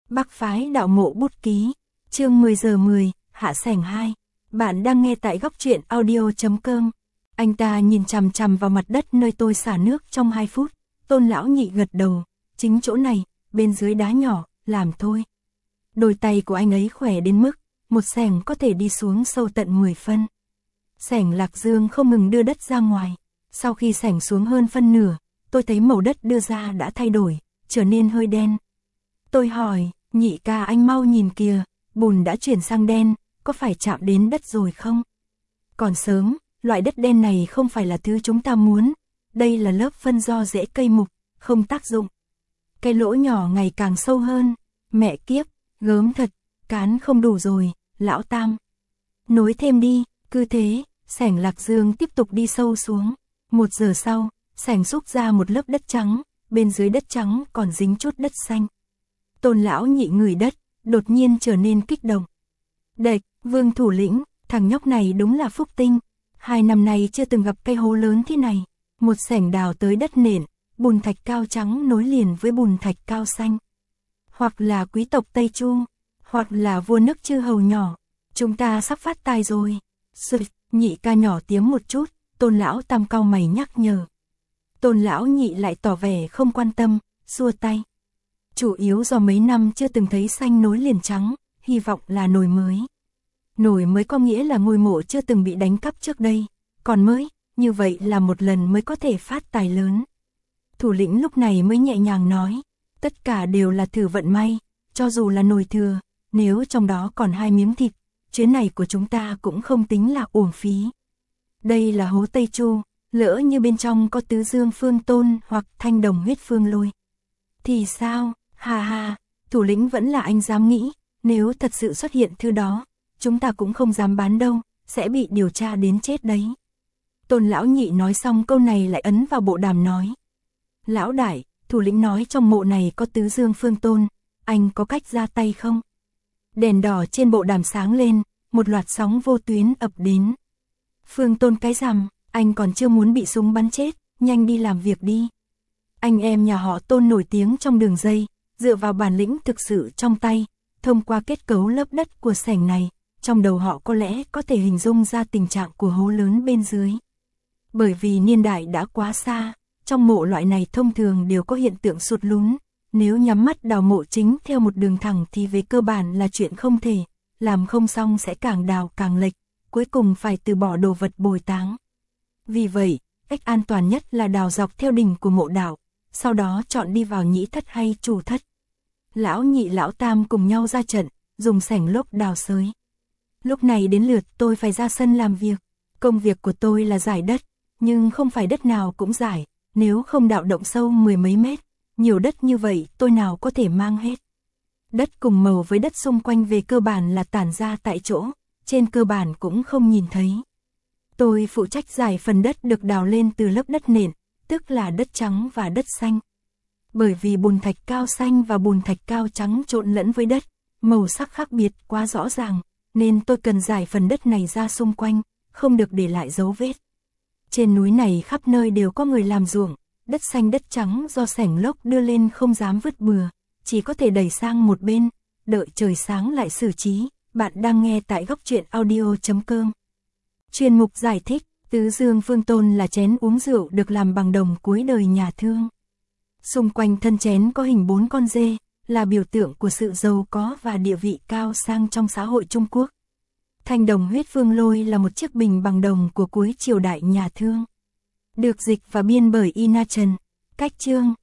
Bắc phái đạo mộ bút ký, chương 10 giờ 10, hạ sảnh 2. Bạn đang nghe tại góc truyện audio.com. Anh ta nhìn chằm chằm vào mặt đất nơi tôi xả nước trong 2 phút, Tôn lão nhị gật đầu, chính chỗ này, bên dưới đá nhỏ, làm thôi. Đôi tay của anh ấy khỏe đến mức, một xẻng có thể đi xuống sâu tận 10 phân. Xẻng Lạc Dương không ngừng đưa đất ra ngoài, sau khi xẻng xuống hơn phân nửa, tôi thấy màu đất đưa ra đã thay đổi, trở nên hơi đen. Tôi hỏi, nhị ca anh mau nhìn kìa, bùn đã chuyển sang đen, có phải chạm đến đất rồi không? Còn sớm, loại đất đen này không phải là thứ chúng ta muốn, đây là lớp phân do rễ cây mục, không tác dụng. Cái lỗ nhỏ ngày càng sâu hơn, mẹ kiếp, gớm thật, cán không đủ rồi, lão Tam. Nối thêm đi, cứ thế, xẻng Lạc Dương tiếp tục đi sâu xuống. 1 giờ sau, xẻng xúc ra một lớp đất trắng, bên dưới đất trắng còn dính chút đất xanh. Tôn lão nhị ngửi đất, đột nhiên trở nên kích động. Đệch, Vương thủ lĩnh, thằng nhóc này đúng là phúc tinh. 2 năm nay chưa từng gặp cây hố lớn thế này. Một xẻng đào tới đất nền, bùn thạch cao trắng nối liền với bùn thạch cao xanh. Hoặc là quý tộc Tây Chu, hoặc là vua nước Chư Hầu nhỏ. Chúng ta sắp phát tài rồi. Sực, nhị ca nhỏ tiếng một chút, Tôn lão Tam cau mày nhắc nhở. Tôn lão nhị lại tỏ vẻ không quan tâm, xua tay. Chủ yếu do mấy năm chưa từng thấy xanh nối liền trắng, hy vọng là nồi mới. Nồi mới có nghĩa là ngôi mộ chưa từng bị đánh cắp trước đây, còn mới, như vậy là một lần mới có thể phát tài lớn. Thủ lĩnh lúc này mới nhẹ nhàng nói, tất cả đều là thử vận may, cho dù là nồi thừa, nếu trong đó còn 2 miếng thịt, chuyến này của chúng ta cũng không tính là uổng phí. Đây là hố Tây Chu, lỡ như bên trong có Tứ Dương Phương Tôn hoặc Thanh Đồng Huyết Phương Lôi. Thì sao, hà hà, thủ lĩnh vẫn là anh dám nghĩ, nếu thật sự xuất hiện thứ đó, chúng ta cũng không dám bán đâu, sẽ bị điều tra đến chết đấy. Tôn lão nhị nói xong câu này lại ấn vào bộ đàm nói. Lão đại, thủ lĩnh nói trong mộ này có Tứ Dương Phương Tôn, anh có cách ra tay không? Đèn đỏ trên bộ đàm sáng lên, một loạt sóng vô tuyến ập đến. Phương Tôn cái rằm, anh còn chưa muốn bị súng bắn chết, nhanh đi làm việc đi. Anh em nhà họ Tôn nổi tiếng trong đường dây, dựa vào bản lĩnh thực sự trong tay, thông qua kết cấu lớp đất của xẻng này, trong đầu họ có lẽ có thể hình dung ra tình trạng của hố lớn bên dưới. Bởi vì niên đại đã quá xa, trong mộ loại này thông thường đều có hiện tượng sụt lún, nếu nhắm mắt đào mộ chính theo một đường thẳng thì về cơ bản là chuyện không thể, làm không xong sẽ càng đào càng lệch, cuối cùng phải từ bỏ đồ vật bồi táng. Vì vậy, cách an toàn nhất là đào dọc theo đỉnh của mộ đạo, sau đó chọn đi vào nhĩ thất hay chủ thất. Lão nhị lão Tam cùng nhau ra trận, dùng xẻng lốc đào xới. Lúc này đến lượt tôi phải ra sân làm việc. Công việc của tôi là giải đất, nhưng không phải đất nào cũng giải, nếu không đào động sâu 10 mấy mét, nhiều đất như vậy tôi nào có thể mang hết. Đất cùng màu với đất xung quanh về cơ bản là tản ra tại chỗ, trên cơ bản cũng không nhìn thấy. Tôi phụ trách giải phần đất được đào lên từ lớp đất nền, tức là đất trắng và đất xanh. Bởi vì bùn thạch cao xanh và bùn thạch cao trắng trộn lẫn với đất, màu sắc khác biệt quá rõ ràng, nên tôi cần giải phần đất này ra xung quanh, không được để lại dấu vết. Trên núi này khắp nơi đều có người làm ruộng, đất xanh đất trắng do xẻng lốc đưa lên không dám vứt bừa, chỉ có thể đẩy sang một bên, đợi trời sáng lại xử trí. Bạn đang nghe tại góc truyện audio.com. Chuyên mục giải thích, Tứ Dương Phương Tôn là chén uống rượu được làm bằng đồng cuối đời nhà Thương. Xung quanh thân chén có hình 4 con dê, là biểu tượng của sự giàu có và địa vị cao sang trong xã hội Trung Quốc. Thanh Đồng Huyết Phương Lôi là một chiếc bình bằng đồng của cuối triều đại nhà Thương. Được dịch và biên bởi Ina Trần. Cách chương,